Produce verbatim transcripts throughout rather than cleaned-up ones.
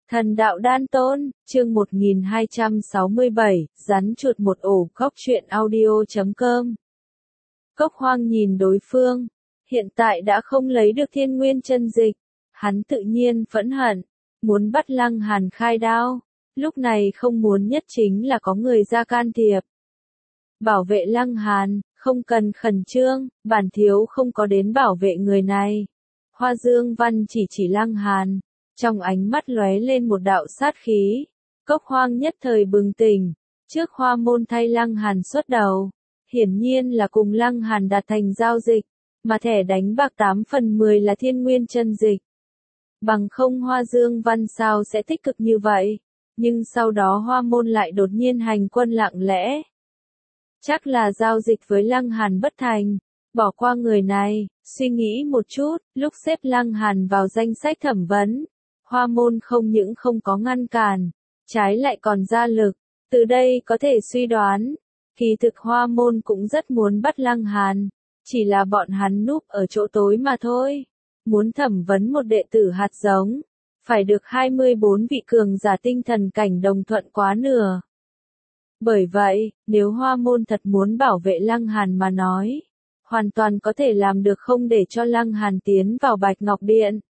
Thần đạo đan tôn, chương một nghìn hai trăm sáu mươi bảy, rắn chuột một ổ. Cốc truyện audio chấm com. Cốc Hoang nhìn đối phương, hiện tại đã không lấy được thiên nguyên chân dịch, hắn tự nhiên phẫn hận, muốn bắt Lăng Hàn khai đao, lúc này không muốn nhất chính là có người ra can thiệp. Bảo vệ Lăng Hàn, không cần khẩn trương, bản thiếu không có đến bảo vệ người này. Hoa Dương Văn chỉ chỉ Lăng Hàn. Trong ánh mắt lóe lên một đạo sát khí, Cốc Hoang nhất thời bừng tỉnh, trước Hoa Môn thay Lăng Hàn xuất đầu, hiển nhiên là cùng Lăng Hàn đạt thành giao dịch, mà thẻ đánh bạc tám phần mười là thiên nguyên chân dịch. Bằng không Hoa Dương Văn sao sẽ tích cực như vậy, nhưng sau đó Hoa Môn lại đột nhiên hành quân lặng lẽ. Chắc là giao dịch với Lăng Hàn bất thành, bỏ qua người này, suy nghĩ một chút, lúc xếp Lăng Hàn vào danh sách thẩm vấn. Hoa Môn không những không có ngăn cản, trái lại còn ra lực, từ đây có thể suy đoán, kỳ thực Hoa Môn cũng rất muốn bắt Lăng Hàn, chỉ là bọn hắn núp ở chỗ tối mà thôi. Muốn thẩm vấn một đệ tử hạt giống, phải được hai mươi bốn vị cường giả tinh thần cảnh đồng thuận quá nửa. Bởi vậy, nếu Hoa Môn thật muốn bảo vệ Lăng Hàn mà nói, hoàn toàn có thể làm được không để cho Lăng Hàn tiến vào Bạch Ngọc Điện.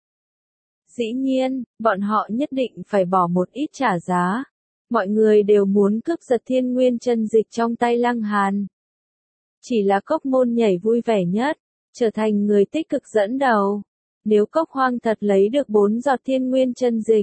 Dĩ nhiên, bọn họ nhất định phải bỏ một ít trả giá. Mọi người đều muốn cướp giật thiên nguyên chân dịch trong tay Lăng Hàn. Chỉ là Cốc Môn nhảy vui vẻ nhất, trở thành người tích cực dẫn đầu. Nếu Cốc Hoang thật lấy được bốn giọt thiên nguyên chân dịch,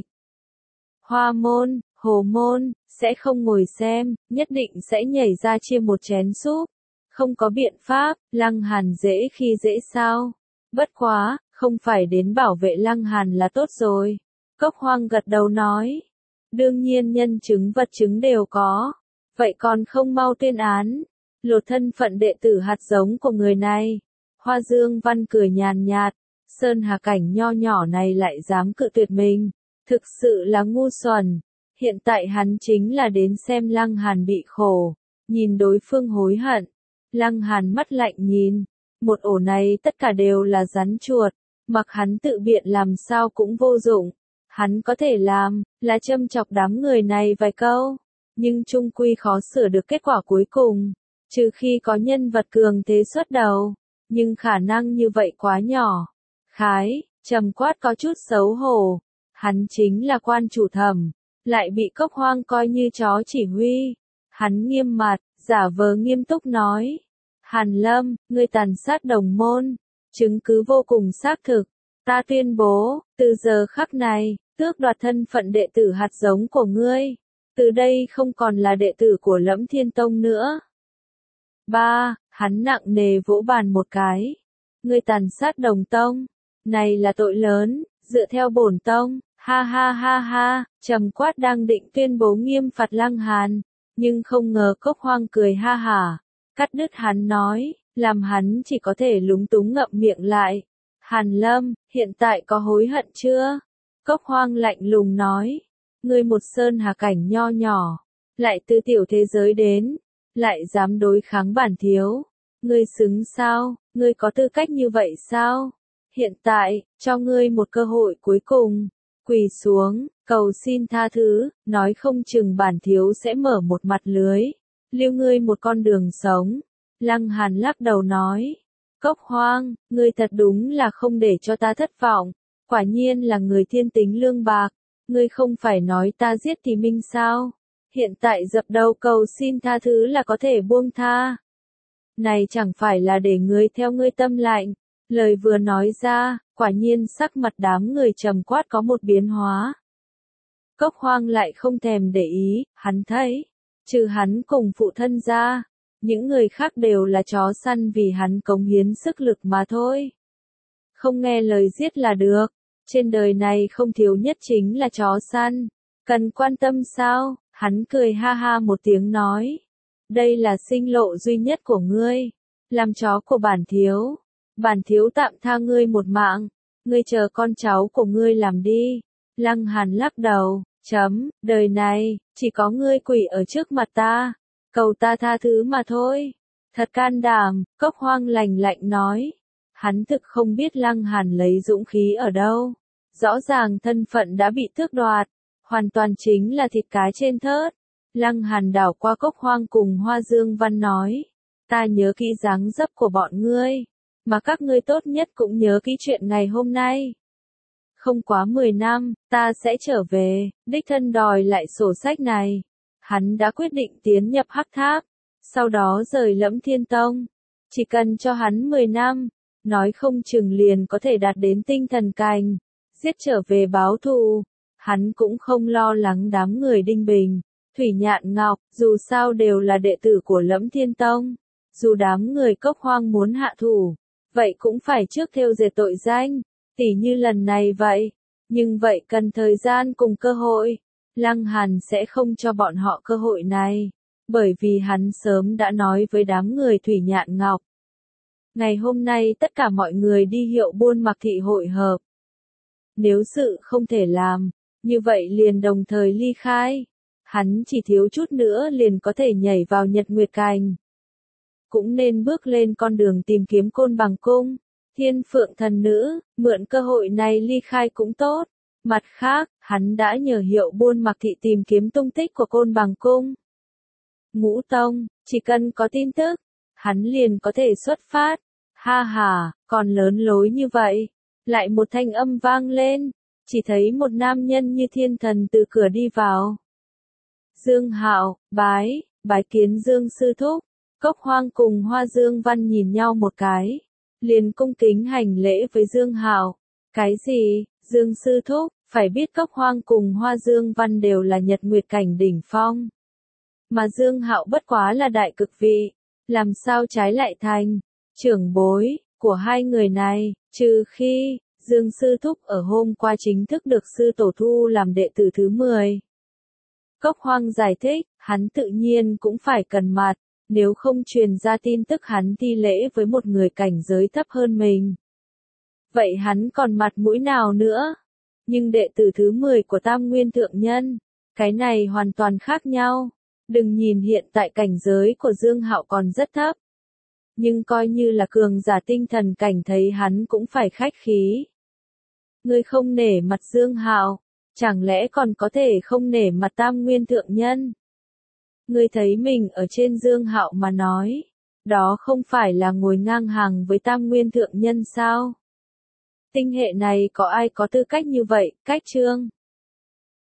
Hoa Môn, Hồ Môn, sẽ không ngồi xem, nhất định sẽ nhảy ra chia một chén súp. Không có biện pháp, Lăng Hàn dễ khi dễ sao. Bất quá, không phải đến bảo vệ Lăng Hàn là tốt rồi. Cốc Hoang gật đầu nói. Đương nhiên nhân chứng vật chứng đều có. Vậy còn không mau tuyên án. Lột thân phận đệ tử hạt giống của người này. Hoa Dương Văn cười nhàn nhạt. Sơn Hà Cảnh nho nhỏ này lại dám cự tuyệt mình. Thực sự là ngu xuẩn. Hiện tại hắn chính là đến xem Lăng Hàn bị khổ. Nhìn đối phương hối hận. Lăng Hàn mắt lạnh nhìn. Một ổ này tất cả đều là rắn chuột. Mặc hắn tự biện làm sao cũng vô dụng. Hắn có thể làm, là châm chọc đám người này vài câu. Nhưng chung quy khó sửa được kết quả cuối cùng. Trừ khi có nhân vật cường thế xuất đầu. Nhưng khả năng như vậy quá nhỏ. Khái, trầm quát có chút xấu hổ. Hắn chính là quan chủ thẩm. Lại bị Cốc Hoang coi như chó chỉ huy. Hắn nghiêm mặt, giả vờ nghiêm túc nói. Hàn Lâm, ngươi tàn sát đồng môn. Chứng cứ vô cùng xác thực. Ta tuyên bố, từ giờ khắc này, tước đoạt thân phận đệ tử hạt giống của ngươi. Từ đây không còn là đệ tử của Lẫm Thiên Tông nữa. ba. Hắn nặng nề vỗ bàn một cái. Ngươi tàn sát đồng tông. Này là tội lớn, dựa theo bổn tông. Ha ha ha ha, trầm quát đang định tuyên bố nghiêm phạt Lăng Hàn. Nhưng không ngờ Cốc Hoang cười ha hả. Cắt đứt hắn nói. Làm hắn chỉ có thể lúng túng ngậm miệng lại. Hàn Lâm, hiện tại có hối hận chưa? Cốc Hoang lạnh lùng nói. Ngươi một Sơn Hà Cảnh nho nhỏ. Lại từ tiểu thế giới đến. Lại dám đối kháng bản thiếu. Ngươi xứng sao? Ngươi có tư cách như vậy sao? Hiện tại, cho ngươi một cơ hội cuối cùng. Quỳ xuống, cầu xin tha thứ. Nói không chừng bản thiếu sẽ mở một mặt lưới. Lưu ngươi một con đường sống. Lăng Hàn lắc đầu nói. Cốc Hoang, ngươi thật đúng là không để cho ta thất vọng. Quả nhiên là người thiên tính lương bạc. Ngươi không phải nói ta giết thì minh sao? Hiện tại dập đầu cầu xin tha thứ là có thể buông tha. Này chẳng phải là để ngươi theo ngươi tâm lạnh. Lời vừa nói ra, quả nhiên sắc mặt đám người trầm quát có một biến hóa. Cốc Hoang lại không thèm để ý, hắn thấy. Trừ hắn cùng phụ thân ra. Những người khác đều là chó săn vì hắn cống hiến sức lực mà thôi. Không nghe lời giết là được. Trên đời này không thiếu nhất chính là chó săn. Cần quan tâm sao? Hắn cười ha ha một tiếng nói. Đây là sinh lộ duy nhất của ngươi. Làm chó của bản thiếu. Bản thiếu tạm tha ngươi một mạng. Ngươi chờ con cháu của ngươi làm đi. Lăng Hàn lắc đầu. Chấm, đời này, chỉ có ngươi quỷ ở trước mặt ta. Cầu ta tha thứ mà thôi. Thật can đảm, Cốc Hoang lạnh lạnh nói. Hắn thực không biết Lăng Hàn lấy dũng khí ở đâu. Rõ ràng thân phận đã bị tước đoạt. hoàn toàn chính là thịt cá trên thớt. Lăng Hàn đảo qua Cốc Hoang cùng Hoa Dương Văn nói, ta nhớ kỹ dáng dấp của bọn ngươi, mà các ngươi tốt nhất cũng nhớ kỹ chuyện ngày hôm nay. Không quá mười năm, ta sẽ trở về, đích thân đòi lại sổ sách này. Hắn đã quyết định tiến nhập Hắc Tháp, sau đó rời Lẫm Thiên Tông. Chỉ cần cho hắn mười năm, nói không chừng liền có thể đạt đến tinh thần cảnh, giết trở về báo thù. Hắn cũng không lo lắng đám người Đinh Bình, Thủy Nhạn Ngọc, dù sao đều là đệ tử của Lẫm Thiên Tông. Dù đám người Cốc Hoang muốn hạ thủ, vậy cũng phải trước thêu dệt tội danh, tỉ như lần này vậy. Nhưng vậy cần thời gian cùng cơ hội. Lăng Hàn sẽ không cho bọn họ cơ hội này, bởi vì hắn sớm đã nói với đám người Thủy Nhạn Ngọc. Ngày hôm nay tất cả mọi người đi Hiệu Buôn Mặc Thị hội hợp. Nếu sự không thể làm, như vậy liền đồng thời ly khai. Hắn chỉ thiếu chút nữa liền có thể nhảy vào Nhật Nguyệt Cảnh. Cũng nên bước lên con đường tìm kiếm Côn Bằng Cung. Thiên Phượng Thần Nữ, mượn cơ hội này ly khai cũng tốt. Mặt khác, hắn đã nhờ Hiệu Buôn Mặc Thị tìm kiếm tung tích của Côn Bằng Cung. Ngũ Tông, chỉ cần có tin tức, hắn liền có thể xuất phát. Ha ha, còn lớn lối như vậy. Lại một thanh âm vang lên, chỉ thấy một nam nhân như thiên thần từ cửa đi vào. Dương Hạo, bái, bái kiến Dương sư thúc. Cốc Hoang cùng Hoa Dương Văn nhìn nhau một cái, liền cung kính hành lễ với Dương Hạo. Cái gì, Dương sư thúc, phải biết Cốc Hoang cùng Hoa Dương Văn đều là Nhật Nguyệt Cảnh đỉnh phong. Mà Dương Hạo bất quá là đại cực vị, làm sao trái lại thành trưởng bối của hai người này, trừ khi Dương sư thúc ở hôm qua chính thức được sư tổ thu làm đệ tử thứ mười. Cốc Hoang giải thích, hắn tự nhiên cũng phải cần mặt, nếu không truyền ra tin tức hắn thi lễ với một người cảnh giới thấp hơn mình. Vậy hắn còn mặt mũi nào nữa? Nhưng đệ tử thứ mười của Tam Nguyên Thượng Nhân, cái này hoàn toàn khác nhau. Đừng nhìn hiện tại cảnh giới của Dương Hạo còn rất thấp, nhưng coi như là cường giả tinh thần cảnh thấy hắn cũng phải khách khí. Ngươi không nể mặt Dương Hạo, chẳng lẽ còn có thể không nể mặt Tam Nguyên Thượng Nhân? Ngươi thấy mình ở trên Dương Hạo mà nói, đó không phải là ngồi ngang hàng với Tam Nguyên Thượng Nhân sao? Tinh hệ này có ai có tư cách như vậy, cách trương?